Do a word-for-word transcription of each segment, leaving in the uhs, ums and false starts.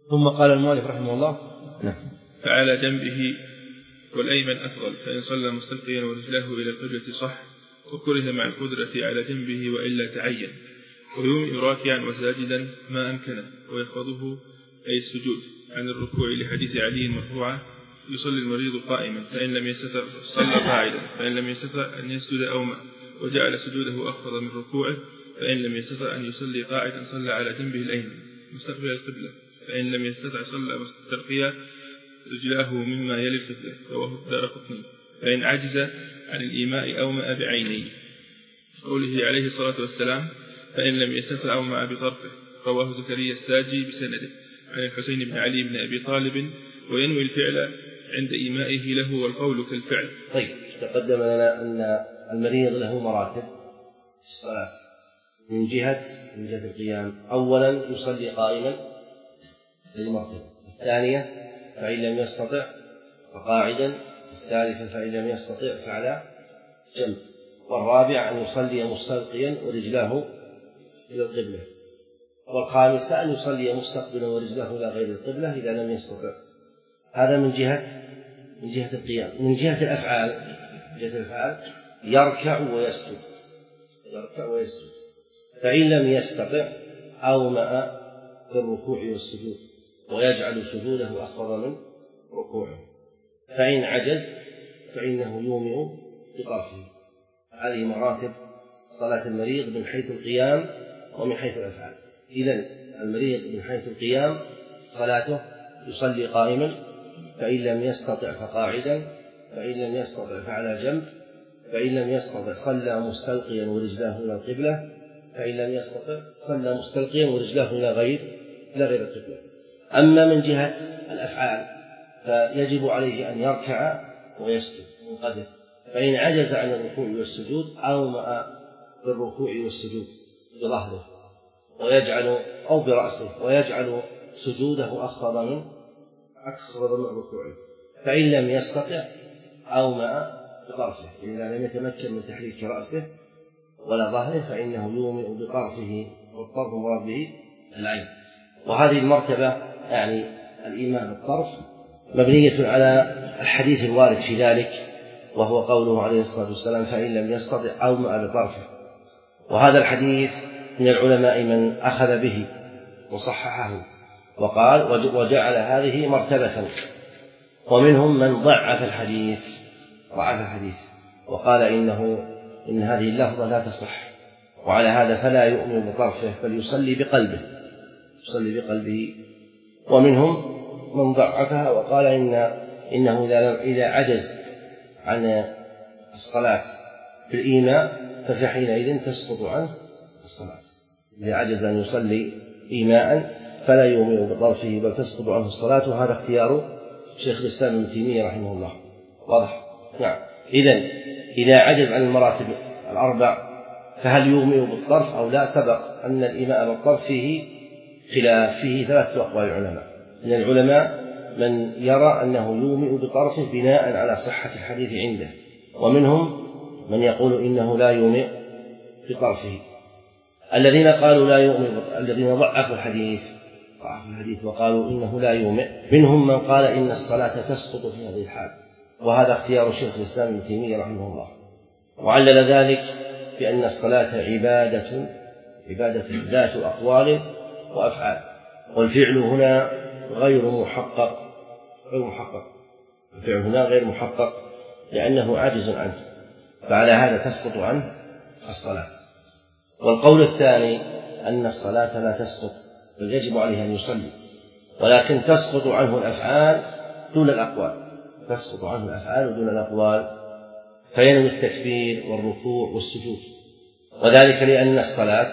ثم قال المؤلف رحمه الله: نعم. فعلى جنبه والأيمن أفضل، فإن صلى مستلقيا ورجله إلى القبلة صح، وكره مع القدرة على جنبه وإلا تعين، ويومئ راكعا وساجدا ما أمكنه، ويخفضه أي السجود عن الركوع لحديث علي مرفوعة: يصلي المريض قائما فإن لم يستطع صلى قاعدا، فإن لم يستطع أن يسجد أومأ، وجعل سجوده أخفض من ركوعه، فإن لم يستطع أن يصلي قاعدا صلى على جنبه الأيمن مستقبل القبلة، فإن لم يستطع صلى مستلقيا رجلاه مما يلي القبلة، رواه الدارقطني، فإن عجز عن الإيماء أومأ بعينيه، قوله عليه الصلاة والسلام: فإن لم يستطع أومأ بطرفه، رواه زكريا الساجي بسنده عن الحسين بن علي بن أبي طالب، وينوي الفعل عند إيمائه له والقول كالفعل. طيب، تقدم لنا أن المريض له مراتب في الصلاة من جهة من جهة القيام. أولا يصلي قائما للمرتبة، الثانية فإن لم يستطع فقاعدا، الثالثة فإن لم يستطع فعلى جنب، والرابع أن يصلي مستلقيا ورجلاه إلى القبلة، والخامسة أن يصلي مستقبلا ورجلاه إلى غير القبلة إذا لم يستطع. هذا من جهة من جهة القيام. من جهة الأفعال من جهة الأفعال يركع ويسجد يركع ويسجد فإن لم يستطع أومأ بالركوع والسجود، ويجعل سجوده أخفض من ركوعه، فإن عجز فإنه يومئ بطرفه. هذه مراتب صلاة المريض من حيث القيام ومن حيث الأفعال. إذن المريض من حيث القيام صلاته يصلي قائما، فإن لم يستطع فقاعدا، فإن لم يستطع فعلى جنب، فإن لم يستطع صلى مستلقيا ورجلاه إلى القبلة، فإن لم يستطع صلى مستلقيا ورجلاه إلى غير إلى غير القبلة. أما من جهة الأفعال فيجب عليه أن يركع ويسجد من قدر، فإن عجز عن الركوع والسجود أومأ بالركوع والسجود بظهره ويجعل أو برأسه ويجعل سجوده أخفض من أخفض من ركوعه، فإن لم يستطع أومأ بطرفه، إذا لم يتمكن من تحريك رأسه ولا ظهره فإنه يومئ بطرفه، والطرف مراد به العين. وهذه المرتبة يعني الإيماء بالطرف مبنية على الحديث الوارد في ذلك، وهو قوله عليه الصلاة والسلام: فإن لم يستطع أومأ بطرفه. وهذا الحديث من العلماء من أخذ به وصححه وقال وجعل هذه مرتبة، ومنهم من ضعف الحديث ضعف الحديث وقال إنه إن هذه اللفظة لا تصح، وعلى هذا فلا يؤمن بطرفه بل يصلي بقلبه يصلي بقلبه. ومنهم من ضعفها وقال إن إنه إذا عجز عن الصلاة في الإيماء فحينئذ تسقط عنه الصلاة. إذا عجز أن يصلي إيماء فلا يؤمن بطرفه بل تسقط عنه الصلاة، وهذا اختيار شيخ الإسلام ابن تيمية رحمه الله. واضح؟ نعم. إذن إذا عجز عن المراتب الأربع فهل يؤمن بالطرف أو لا؟ سبق أن الإيماء بالطرف فيه خلاف، فيه ثلاثة أقوال العلماء. من العلماء من يرى أنه يؤمن بطرفه بناء على صحة الحديث عنده، ومنهم من يقول إنه لا يؤمن بطرفه. الذين قالوا لا يؤمن، الذين ضعفوا الحديث ضعفوا الحديث وقالوا إنه لا يؤمن، منهم من قال إن الصلاة تسقط في هذه الحال، وهذا اختيار شيخ الإسلام ابن تيمية رحمه الله. وعلل ذلك بأن الصلاة عبادة عبادة ذات أقوال وأفعال، والفعل هنا غير محقق غير محقق الفعل هنا غير محقق لأنه عاجز عنه، فعلى هذا تسقط عنه الصلاة. والقول الثاني أن الصلاة لا تسقط بل يجب عليه أن يصلي، ولكن تسقط عنه الأفعال دون الأقوال تسقط عنه الأفعال دون الأقوال فينوي التكبير والركوع والسجود، وذلك لأن الصلاة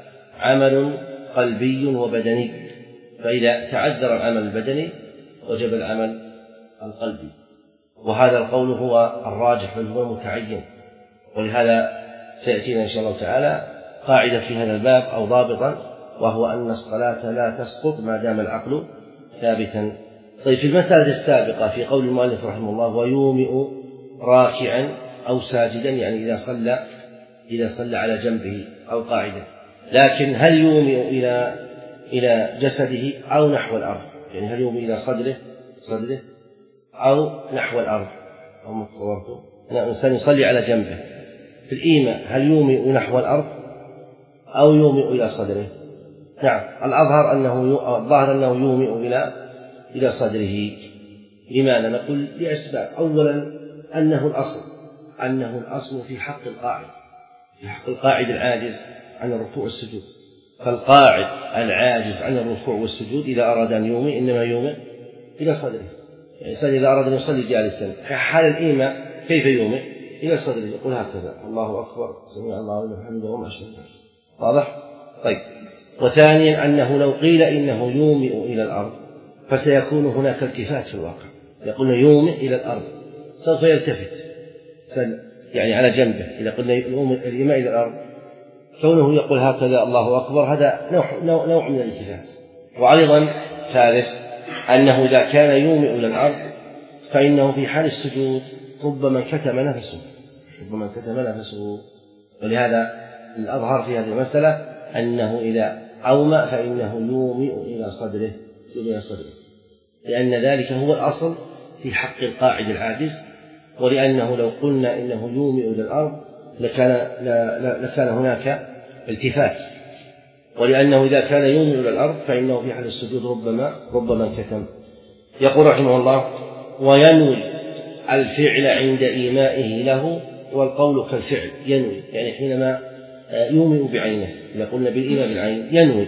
عمل قلبي وبدني، فإذا تعذر العمل البدني وجب العمل القلبي، وهذا القول هو الراجح بل هو المتعين. ولهذا سيأتينا إن شاء الله تعالى قاعدة في هذا الباب أو ضابطا، وهو أن الصلاة لا تسقط ما دام العقل ثابتا. طيب، في المسألة السابقة في قول المؤلف رحمه الله: ويومئ راكعا أو ساجدا، يعني إذا صلى إذا صلى على جنبه أو قاعدا، لكن هل يومئ إلى إلى جسده أو نحو الأرض؟ يعني هل يومي إلى صدره صدره أو نحو الأرض أو ما تصورته أن الإنسان يصلي على جنبه في الإيماء، هل يومئ نحو الأرض أو يومئ إلى صدره؟ نعم، الأظهر أنه الظاهر أنه يومئ إلى إلى صدره. لماذا؟ نقول لأسباب. أولا أنه الأصل أنه الأصل في حق القاعد في حق القاعد العاجز عن الركوع والسجود. فالقاعد العاجز عن الركوع والسجود إذا أراد أن يومئ إنما يومئ إلى صدره. الإنسان إذا أراد أن يصلي جالسا في حال الإيماء كيف يومئ؟ إلى صدره، يقول هكذا: الله أكبر، سمع الله لمن حمده وما أشبه ذلك. واضح؟ طيب. وثانيا أنه لو قيل إنه يومئ إلى الأرض فسيكون هناك التفات في الواقع. يقول يومئ إلى الأرض سوف يلتفت يعني على جنبه. إذا قلنا الإيماء إلى الأرض كونه يقول هكذا الله أكبر هذا نوع, نوع, نوع من الالتفات. وأيضا ثالث أنه إذا كان يومئ إلى الأرض فإنه في حال السجود ربما كتم نفسه ربما كتم نفسه ولهذا الأظهر في هذه المسألة أنه إذا أومأ فإنه يومئ إلى صدره إلى صدره لأن ذلك هو الأصل في حق القاعد العاجز، ولأنه لو قلنا إنه يومئ إلى الأرض لكان, لكان هناك التفات، ولأنه إذا كان يومئ إلى الأرض فإنه في حال السجود ربما ربما كتم. يقول رحمه الله: وينوي الفعل عند إيمائه له، والقول كالفعل. ينوي يعني حينما يومئ بعينه، إذا قلنا بالإيماء بالعين ينوي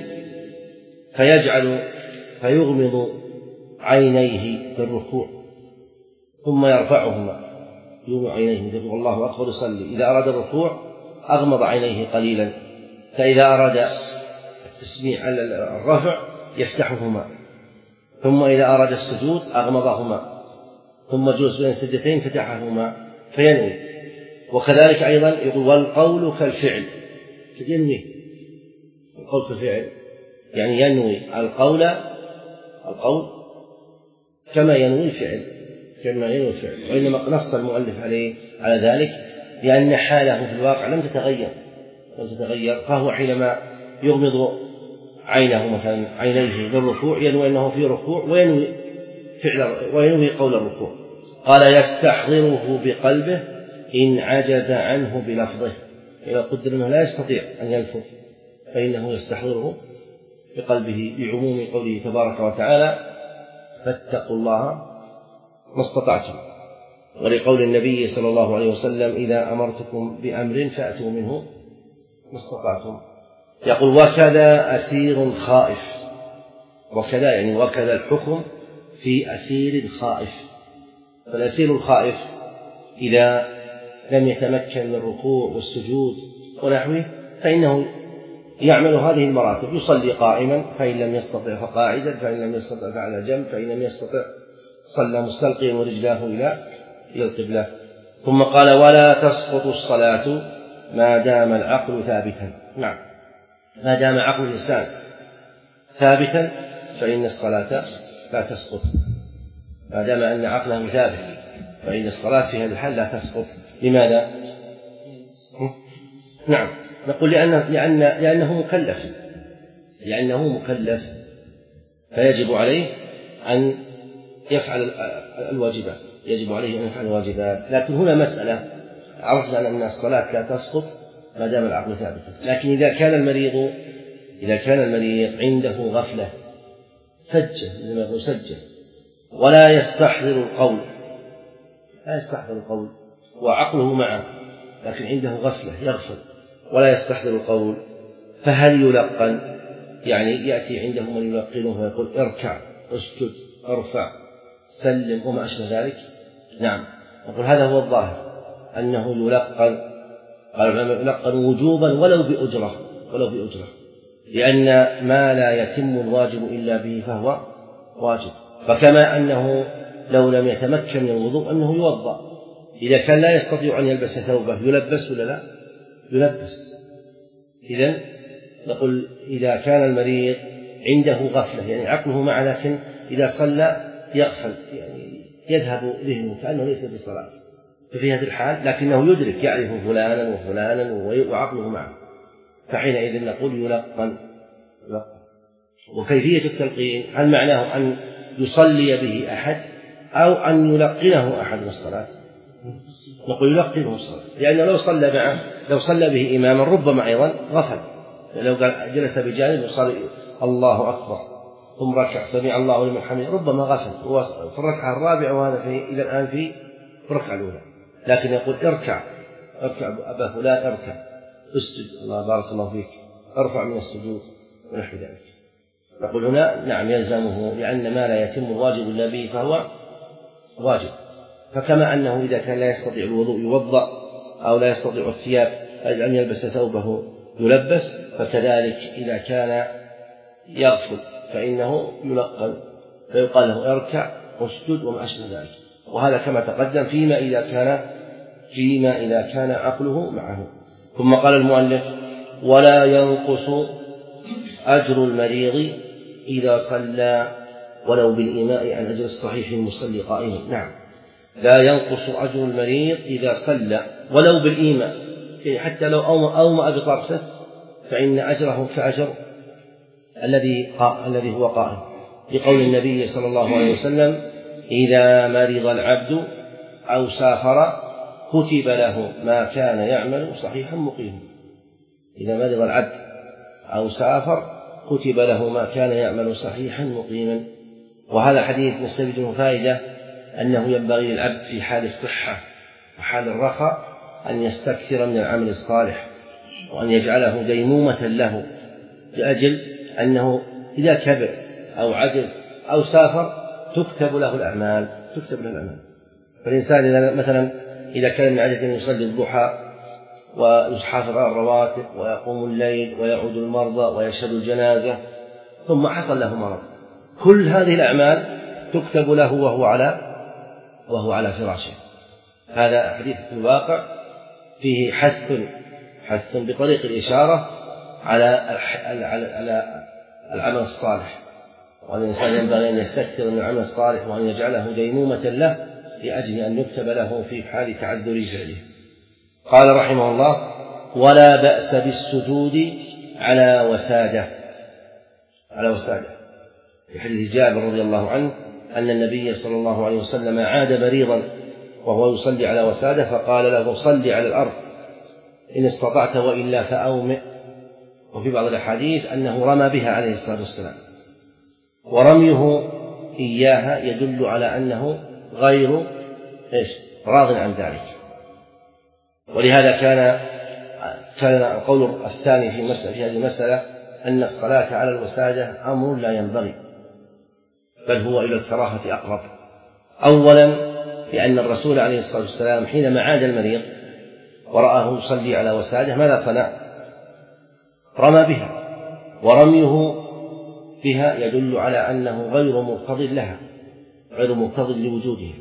فيجعل فيغمض عينيه بالركوع ثم يرفعهما، يومئ عينيه يقول الله أكبر يصلي. إذا أراد الركوع أغمض عينيه قليلا، فإذا أراد التسميع على الرفع يفتحهما، ثم إذا أراد السجود أغمضهما، ثم جلس بين السجدتين فتحهما فينوي. وكذلك أيضا يقول: والقول كالفعل. ينوي القول كالفعل يعني ينوي القول القول كما ينوي الفعل كما ينوي الفعل وإنما نص المؤلف عليه على ذلك لأن حاله في الواقع لم تتغير لم تتغير فهو حينما يغمض عينه مثلا عينيه للركوع ينوي أنه في ركوع وينوي فعل وينوي قول الركوع. قال: يستحضره بقلبه إن عجز عنه بلفظه. إذا قدر أنه لا يستطيع أن يلفظ فإنه يستحضره بقلبه بعموم قوله تبارك وتعالى: فاتقوا الله ما استطعتم، ولقول النبي صلى الله عليه وسلم: إذا أمرتكم بأمر فأتوا منه ما استطعتم. يقول: وكذا أسير خائف. وكذا يعني وكذا الحكم في أسير خائف. فالأسير الخائف إذا لم يتمكن من الركوع والسجود ونحوه فإنه يعمل هذه المراتب: يصلي قائما فإن لم يستطع فقاعدا، فإن لم يستطع فعلى جنب، فإن لم يستطع صلى مستلقيا ورجلاه إلى إلى القبلة. ثم قال: ولا تسقط الصلاة ما دام العقل ثابتا. نعم، ما دام عقل الإنسان ثابتا فإن الصلاة لا تسقط. ما دام أن عقله ثابت فإن الصلاة في هذا الحال لا تسقط. لماذا؟ نعم، نقول لأن لأن لأنه مكلف لأنه مكلف فيجب عليه أن يفعل الواجبات يجب عليه أن يفعل الواجبات. لكن هنا مسألة: عرفنا أن الصلاة لا تسقط ما دام العقل ثابتا، لكن إذا كان المريض إذا كان المريض عنده غفلة سجل لما يقول سجل ولا يستحضر القول لا يستحضر القول وعقله معه، لكن عنده غفلة يغفل ولا يستحضر القول، فهل يلقن؟ يعني يأتي عنده من يلقنه ويقول: اركع، اسجد، ارفع، سلم وما أشبه ذلك. نعم، نقول هذا هو الظاهر أنه يلقن. قال يلقن وجوبا ولو بأجرة ولو بأجرة لأن ما لا يتم الواجب إلا به فهو واجب. فكما أنه لو لم يتمكن من الوضوء أنه يوضأ، إذا كان لا يستطيع أن يلبس ثوبه يلبس ولا لا؟ يلبس. إذن نقول إذا كان المريض عنده غفلة يعني عقله معه لكن إذا صلى يغفل يعني يذهب ذهنه كأنه ليس بصلاة، ففي هذه الحال لكنه يدرك يعرف فلانا وفلانا وعقله معه، فحينئذ نقول يلقن. وكيفية التلقين هل معناه أن يصلي به أحد أو أن يلقنه أحد الصلاة؟ نقول يلقنه الصلاة، لأنه لو صلى معه لو صلى به إماما ربما أيضا غفل، لو جلس بجانب وصلى الله أكبر ثم ركع سمع الله لمن حمده ربما غفل في الركعة الرابعة، وهذا في إلى الآن في الركعة الأولى. لكن يقول اركع اركع أبا فلان اركع، اسجد الله بارك الله فيك، ارفع من السجود ونحو ذلك. نقول هنا نعم يلزمه، لأن ما لا يتم الواجب إلا به فهو واجب. فكما أنه إذا كان لا يستطيع الوضوء يوضأ أو لا يستطيع الثياب أن يلبس ثوبه يلبس، فكذلك إذا كان يغفل فإنه يلقن فيقال له اركع واسجد وما أشبه ذلك. وهذا كما تقدم فيما إذا كان فيما إذا كان عقله معه. ثم قال المؤلف: ولا ينقص أجر المريض إذا صلى ولو بالإيماء عن أجر الصحيح المصلي قائما. نعم، لا ينقص أجر المريض إذا صلى ولو بالإيماء، يعني حتى لو أومأ بطرفه فإن أجره كأجر الذي الذي هو قائم، لقول النبي صلى الله عليه وسلم: إذا مرض العبد أو سافر كتب له ما كان يعمل صحيحا مقيما. إذا مرض العبد أو سافر كتب له ما كان يعمل صحيحا مقيما. وهذا الحديث نستفيد منه فائدة أنه ينبغي للعبد في حال الصحة وحال الرخاء أن يستكثر من العمل الصالح، وأن يجعله ديمومة له، لأجل أنه إذا كبر أو عجز أو سافر تكتب له الأعمال تكتب له الأعمال. فالإنسان إذا مثلا إذا كان من عادته أن يصلي الضحى ويحافظ على الرواتب ويقوم الليل ويعود المرضى ويشهد الجنازة، ثم حصل له مرض، كل هذه الأعمال تكتب له وهو على وهو على فراشه. هذا حديث في الواقع فيه حث حث بطريق الإشارة على على العمل الصالح، وأن الإنسان ينبغي أن يستكثر من العمل الصالح وأن يجعله ديمومة له لأجل أن يكتب له في حال تعذر فعله. قال رحمه الله: ولا بأس بالسجود على وسادة على وسادة في حديث جابر رضي الله عنه أن النبي صلى الله عليه وسلم عاد مريضا وهو يصلي على وسادة فقال له: صل على الأرض إن استطعت وإلا فأومئ. وفي بعض الأحاديث أنه رمى بها عليه الصلاة والسلام، ورميه إياها يدل على أنه غير إيش راض عن ذلك. ولهذا كان كان القول الثاني في مسألة في هذه المسألة أن الصلاة على الوسادة أمر لا ينبغي، بل هو إلى الكراهة أقرب. أولا لأن الرسول عليه الصلاة والسلام حينما عاد المريض ورآه يصلي على وسادة ماذا صنع؟ رمى بها، ورميه بها يدل على أنه غير مقتض لها غير مقتض لوجودها.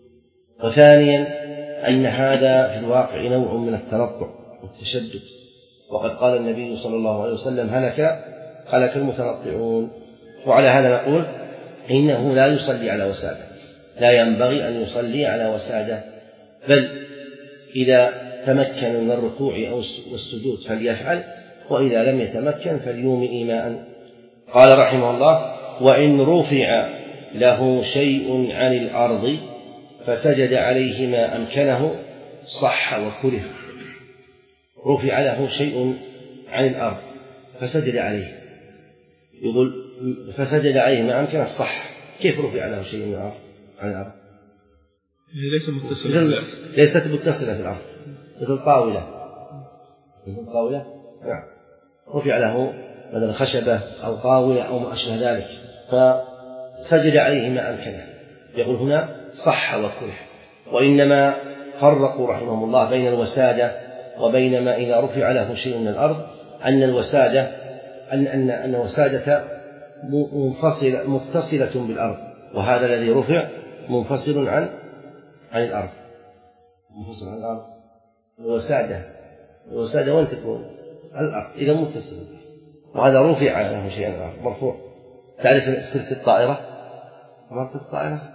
وثانيا أن هذا في الواقع نوع من التنطع والتشدد، وقد قال النبي صلى الله عليه وسلم: هلك هلك المتنطعون. وعلى هذا نقول إنه لا يصلي على وسادة، لا ينبغي أن يصلي على وسادة، بل إذا تمكن من الركوع أو السجود فليفعل، وإذا لم يتمكن فليومئ إيماء. قال رحمه الله: وإن رفع له شيء عن الأرض فسجد عليه ما أمكنه صح وكره. رفع له شيء عن الأرض فسجد عليه، يقول فسجد عليه ما أمكنه صح. كيف رفع له شيء من الأرض عن الأرض؟ ليس متصلا، ليست متصلة في الأرض، مثل طاولة مثل طاولة نعم، رفع له مثل خشبة أو طاولة أو ما أشبه ذلك فسجد عليه ما أمكنه. يقول هنا صح وكره. وإنما فرقوا رحمهم الله بين الوسادة وبين ما إذا رفع له شيء من الأرض، أن الوسادة أن أن أن الوسادة منفصلة متصلة بالأرض، وهذا الذي رفع منفصل عن عن الأرض منفصل عن الأرض. الوسادة الوسادة وين تكون؟ الأرض إذا متصل، وهذا رفع له شيء من الأرض مرفوع. تعرف كرسي الطائرة؟ مرت الطائرة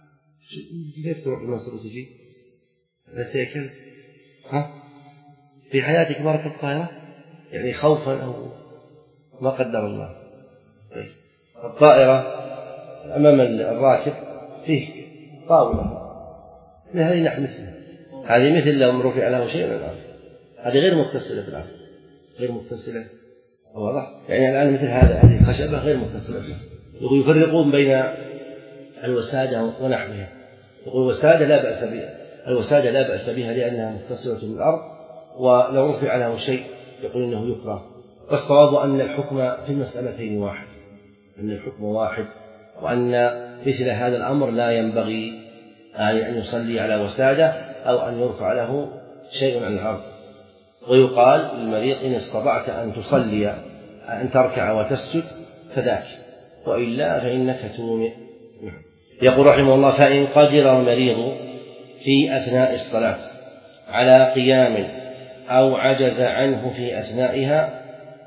كيف تروح بمصر وتجي؟ هذا سيكل ها؟ في حياتك مرت الطائرة؟ يعني خوفا أو ما قدر الله. طيب. الطائرة أمام الراكب فيه طاولة هذه نحن مثلها، هذه مثل لو رفع له شيء من الأرض، هذه غير متصلة بالأرض، غير متصلة، واضح؟ يعني الآن مثل هذا هذه الخشبة غير متصلة بالأرض. يقول يفرقون بين الوسادة ونحوها، يقول الوسادة لا بأس بها، الوسادة لا بأس بها لأنها متصلة بالأرض، ولو رفع له شيء يقول إنه يكره. والصواب أن الحكم في المسألتين واحد، أن الحكم واحد، وأن مثل هذا الأمر لا ينبغي يعني أن يصلي على وسادة أو أن يرفع له شيء عن الأرض. ويقال للمريض إن استطعت أن تصلي أن تركع وتسجد فذاك، وإلا فإنك تومئ. يقول رحمه الله: فإن قدر المريض في أثناء الصلاة على قيام أو عجز عنه في أثنائها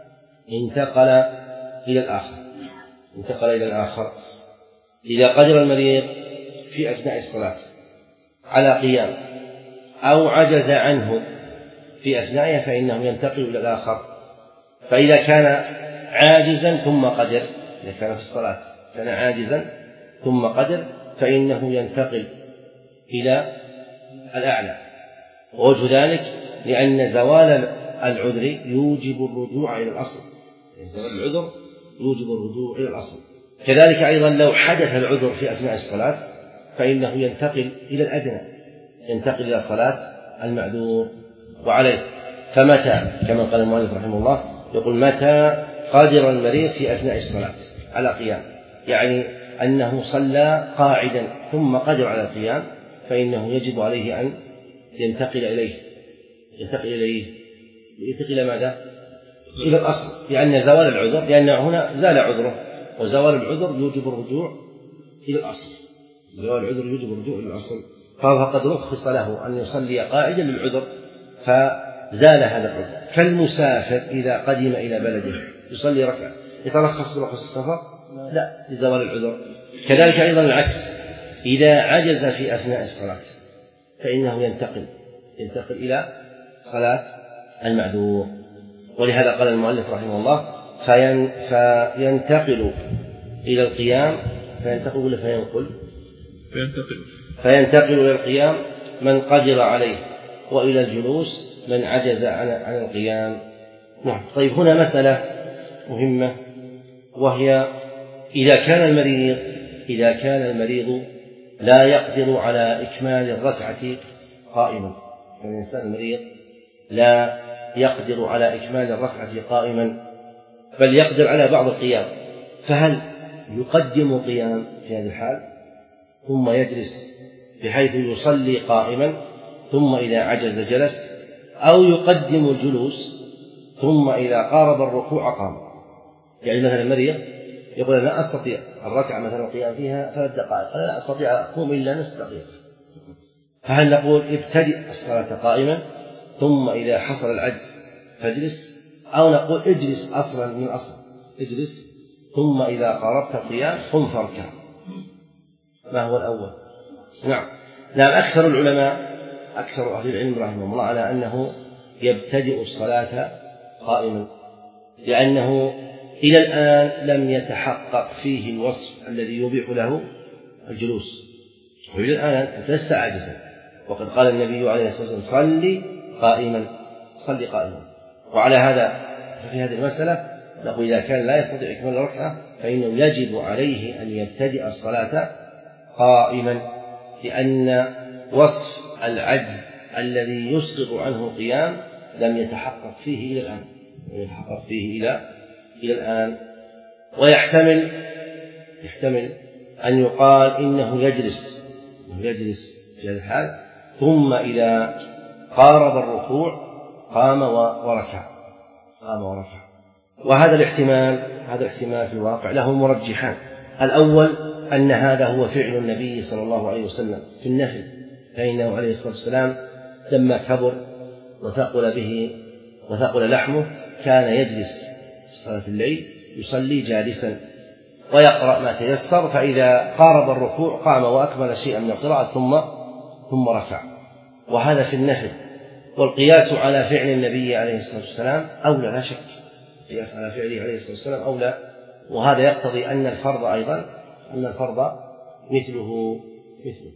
انتقل إلى الآخر انتقل إلى الآخر إذا قدر المريض في أثناء الصلاة على قيام أو عجز عنه في أثنائها فإنه ينتقل إلى الآخر. فإذا كان عاجزا ثم قدر، إذا كان في الصلاة كان عاجزا ثم قدر فإنه ينتقل إلى الأعلى. ووجه ذلك لأن زوال العذر يوجب الرجوع إلى الأصل، زوال العذر يوجب الرجوع إلى الأصل. كذلك أيضا لو حدث العذر في أثناء الصلاة فإنه ينتقل إلى الأدنى، ينتقل إلى صلاة المعذور. وعليه فمتى، كما قال المؤلف رحمه الله، يقول: متى قدر المريض في أثناء الصلاة على قيام، يعني أنه صلى قاعدا ثم قدر على القيام، فإنه يجب عليه أن ينتقل إليه ينتقل إليه ينتقل إلى ماذا؟ إلى الأصل، لأن زوال العذر، لأن هنا زال عذره، وزوال العذر يوجب الرجوع إلى الأصل، زوال العذر يوجب الرجوع إلى الأصل. فقد رخص له أن يصلي قاعدا للعذر فزال هذا العذر، كالمسافر إذا قدم إلى بلده يصلي ركعة، يترخص برخص السفر؟ لا، لزوال العذر. كذلك أيضا العكس، إذا عجز في أثناء الصلاة فإنه ينتقل ينتقل إلى صلاة المعذور. ولهذا قال المؤلف رحمه الله: فين فينتقل إلى القيام فينتقل ولا فينقل؟ فينتقل فينتقل إلى القيام من قدر عليه، وإلى الجلوس من عجز عن عن القيام. نعم. طيب، هنا مسألة مهمة، وهي إذا كان المريض إذا كان المريض لا يقدر على إكمال الركعة قائما، الإنسان المريض لا يقدر على إكمال الركعة قائما بل يقدر على بعض القيام، فهل يقدم قيام في هذه الحال ثم يجلس بحيث يصلي قائما ثم إذا عجز جلس، أو يقدم الجلوس ثم إذا قارب الركوع قام؟ يعني مثلا المريض يقول: أنا لا أستطيع الركعة مثلا القيام فيها ثلاث دقائق، أنا لا أستطيع أقوم إلا نصف دقيقة، فهل نقول ابتدئ الصلاة قائما ثم إذا حصل العجز فاجلس، أو نقول اجلس أصلا من أصل اجلس ثم إذا قاربت القيام قم فاركع؟ ما هو الأول؟ نعم نعم أكثر العلماء أكثر أهل العلم رحمهم الله على أنه يبتدئ الصلاة قائما، لأنه إلى الآن لم يتحقق فيه الوصف الذي يبيح له الجلوس، وإلى الآن لست عاجزا، وقد قال النبي عليه الصلاة والسلام: صلي قائما صلي قائما. وعلى هذا في هذه المسألة نقول: إذا كان لا يستطيع إكمال الركعة فإنه يجب عليه أن يبتدئ الصلاة قائما، لأن وصف العجز الذي يسقط عنه القيام لم يتحقق فيه إلى الآن لم يتحقق فيه إلى إلى الآن. ويحتمل يحتمل أن يقال إنه يجلس إنه يجلس في هذه الحال ثم إذا قارب الركوع قام وركع قام وركع وهذا الاحتمال هذا الاحتمال في الواقع له مرجحان. الأول أن هذا هو فعل النبي صلى الله عليه وسلم في النفل، فإنه عليه الصلاة والسلام لما كبر وثقل به وثقل لحمه كان يجلس في صلاة الليل يصلي جالسا ويقرأ ما تيسر، فإذا قارب الركوع قام وأكمل شيئا من القراءة ثم ثم ركع، وهذا في النفل. والقياس على فعل النبي عليه الصلاة والسلام أولى لا شك، القياس على فعله عليه الصلاة والسلام أولى، وهذا يقتضي أن الفرض أيضا أن الفرض مثله مثله.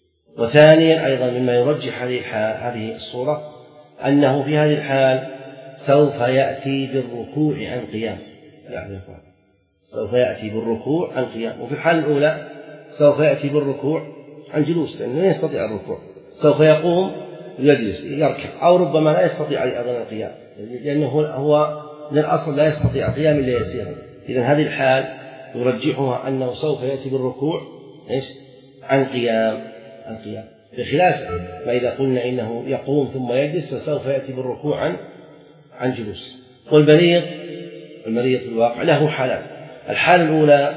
وثانيا أيضا مما يرجح هذه الصورة أنه في هذه الحال سوف يأتي بالركوع عن قيام، يعني سوف يأتي بالركوع عن قيام. وفي الحال الأولى سوف يأتي بالركوع عن جلوس لأنه لا يستطيع الركوع، سوف يقوم ويجلس يركع، أو ربما لا يستطيع أيضا القيام لأنه هو من الأصل لا يستطيع القيام إلا يسيرا. إذن هذه الحال يرجحها أنه سوف يأتي بالركوع إيش؟ عن قيام عن قيام بخلاف ما إذا قلنا إنه يقوم ثم يجلس فسوف يأتي بالركوع عن عن جلوس. والمريض المريض في الواقع له حالان: الحالة الأولى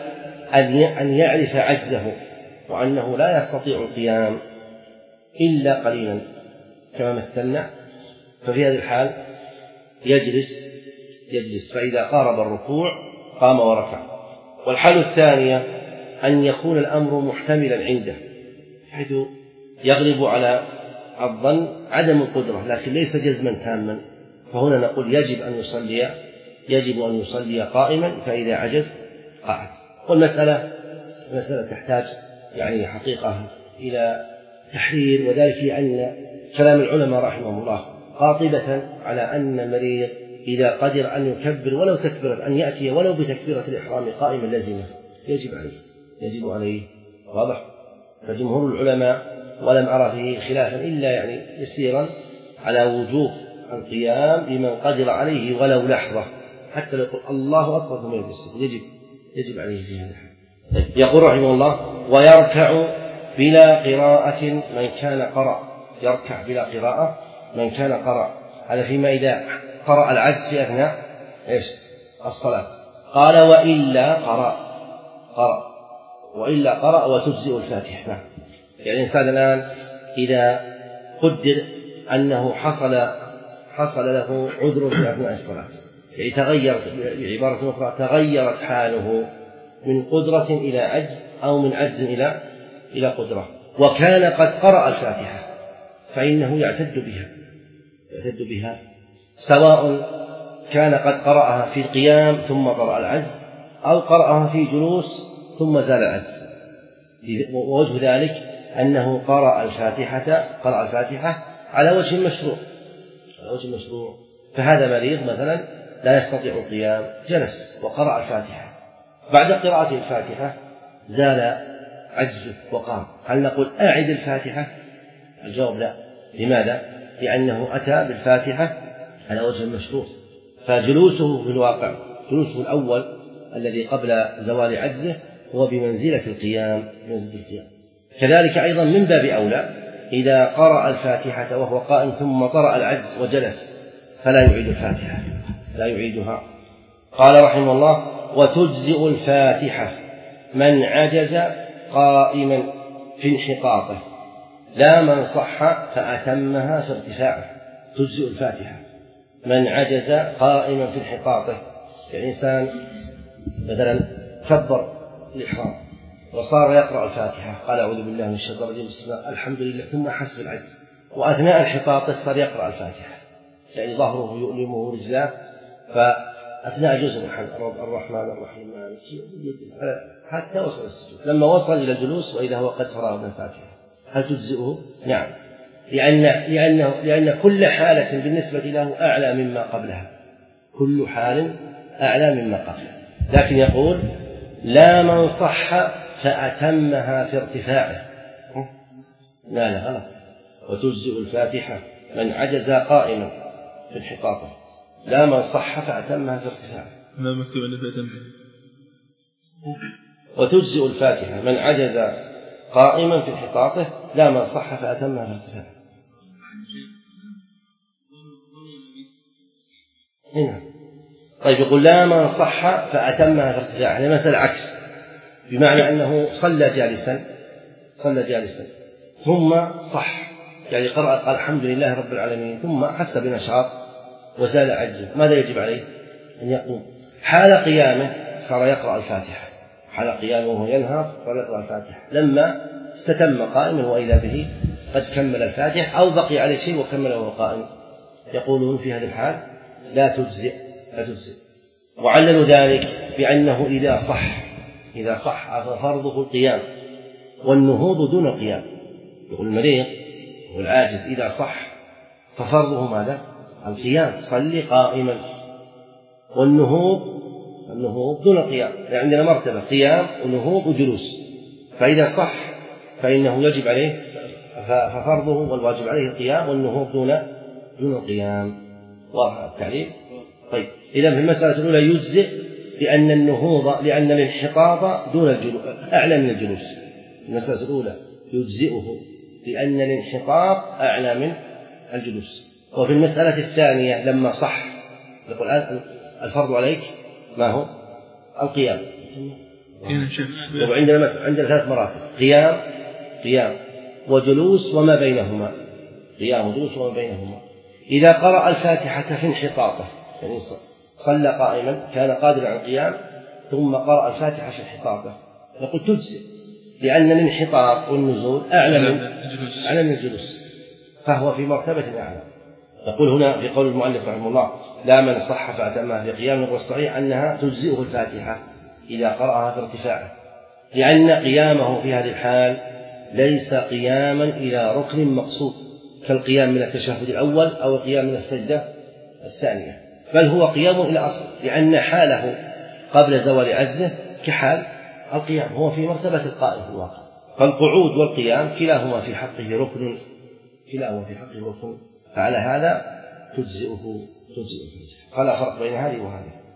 أن يعرف عجزه وأنه لا يستطيع القيام إلا قليلا كما مثلنا، ففي هذه الحال يجلس يجلس فإذا قارب الركوع قام وركع. والحالة الثانية أن يكون الأمر محتملا عنده حيث يغلب على الظن عدم القدرة لكن ليس جزما تاما، فهنا نقول يجب أن يصلي يجب أن يصلي قائما، فإذا عجز قعد. والمسألة مسألة تحتاج يعني حقيقة إلى تحرير، وذلك لأن كلام العلماء رحمهم الله قاطبة على أن المريض إذا قدر أن يكبر ولو تكبرة أن يأتي ولو بتكبيرة الإحرام قائما لازمة يجب عليه يجب عليه واضح. فجمهور العلماء ولم أرى فيه خلافا إلا يعني يسيرا على وجوب القيام لمن قدر عليه ولو لحظة، حتى لو يقول الله أكبر ثم يجلس يجب يجب عليه في هذا الحال. يقول رحمه الله: ويركع بلا قراءة من كان قرأ. يركع بلا قراءة من كان قرأ، هذا فيما إذا قرأ العجز في أثناء إيش الصلاة. قال: وإلا قرأ قرأ وإلا قرأ وتجزئ الفاتحة. يعني الإنسان الآن إذا قدر أنه حصل حصل له عذر في أثناء الصلاة، يعني تغير بعبارة أخرى تغيرت حاله من قدرة إلى عجز أو من عجز إلى إلى قدرة، وكان قد قرأ الفاتحة فإنه يعتد بها يعتد بها سواء كان قد قرأها في القيام ثم قرأ العجز أو قرأها في جلوس ثم زال العجز. ووجه ذلك أنه قرأ الفاتحة قرأ الفاتحة على وجه مشروع على وجه مشروع فهذا مريض مثلا لا يستطيع القيام جلس وقرأ الفاتحة، بعد قراءة الفاتحة زال عجزه وقام، هل نقول أعد الفاتحة؟ الجواب لا. لماذا؟ لأنه أتى بالفاتحة على وجه المشروع، فجلوسه في الواقع جلوسه الأول الذي قبل زوال عجزه هو بمنزلة القيام بمنزلة القيام. كذلك أيضا من باب أولى إذا قرأ الفاتحة وهو قائم ثم طرأ العجز وجلس فلا يعيد الفاتحة لا يعيدها. قال رحمه الله: وتجزئ الفاتحة من عجز قائما في انحطاطه لا من صح فأتمها في ارتفاعه. تجزئ الفاتحة من عجز قائما في انحطاطه، يعني إنسان مثلا كبر الإحرام وصار يقرأ الفاتحة قال أعوذ بالله من الشيطان الرجيم بسم الله الحمد لله ثم حس بالعجز، وأثناء انحطاطه صار يقرأ الفاتحة يعني ظهره يؤلمه رجلاه، فأثناء جزء الرحمن الرحيم حتى وصل السجود، لما وصل إلى الجلوس وإذا هو قد فرغ من الفاتحة هل تجزئه؟ نعم، لأن لأنه لأن كل حالة بالنسبة له أعلى مما قبلها، كل حال أعلى مما قبلها. لكن يقول: لا من صح فأتمها في ارتفاعه. لا لا غلط. وتجزئ الفاتحة من عجز قائما في انحطاطه لا من صح فأتمها في ارتفاعه. ما مكتوب أن فأتمها. وتجزئ الفاتحة من عجز قائما في انحطاطه لا من صح فأتمها في ارتفاعه. هنا طيب يقول: لا من صح فأتمها في ارتفاعه، هذه مسألة عكس، بمعنى أنه صلى جالسا صلى جالسا ثم صح، يعني قرأ قال الحمد لله رب العالمين ثم حس بنشاط وزال عجزه، ماذا يجب عليه؟ أن يقوم. حال قيامه صار يقرأ الفاتحة، حال قيامه وهو ينهض صار يقرأ الفاتحة، لما استتم قائما وإذا به قد كمل الفاتحة أو بقي عليه شيء وكمله وهو قائم، يقولون في هذه الحال لا تجزئ لا تجزئ. وعللوا ذلك بأنه إذا صح إذا صح ففرضه القيام والنهوض دون القيام. يقول المريض والعاجز إذا صح ففرضه ماذا؟ القيام، صلي قائما، والنهوض النهوض دون القيام، يعني عندنا مرتبة قيام ونهوض وجلوس. فإذا صح فإنه يجب عليه ففرضه والواجب عليه القيام والنهوض دون دون القيام. واضح التعليل؟ طيب، إذا في المسألة الأولى يجزئ لأن النهوض لأن الانحطاط دون الجلوس أعلى من الجلوس. المسألة الأولى يجزئه لأن الانحطاط أعلى من الجلوس. وفي المسألة الثانية لما صح يقول الفرض عليك ما هو؟ القيام. وعندنا مثلا عندنا ثلاث مراتب: قيام قيام وجلوس وما بينهما، قيام وجلوس وما بينهما. إذا قرأ الفاتحة في انحطاطه، يعني صلى قائما كان قادرا على القيام ثم قرأ الفاتحة في انحطاطه، نقول تجزئ لأن الانحطاط والنزول أعلى من أعلى من الجلوس، فهو في مرتبة أعلى. يقول هنا في قول المؤلف رحمه الله: لا من صح فأتمها في قيام، والصحيح أنها تجزئه الفاتحة إذا قرأها في ارتفاعه، لأن قيامه في هذه الحال ليس قياما إلى ركن مقصود كالقيام من التشهد الأول أو القيام من السجدة الثانية، بل هو قيام إلى أصل، لأن حاله قبل زوال عجزه كحال القيام، هو في مرتبة القائم في الواقع. فالقعود والقيام كلاهما في حقه ركن كلاهما في حقه ركن، فعلى هذا تجزئه تجزئه فلا فرق بين هذه وهذه.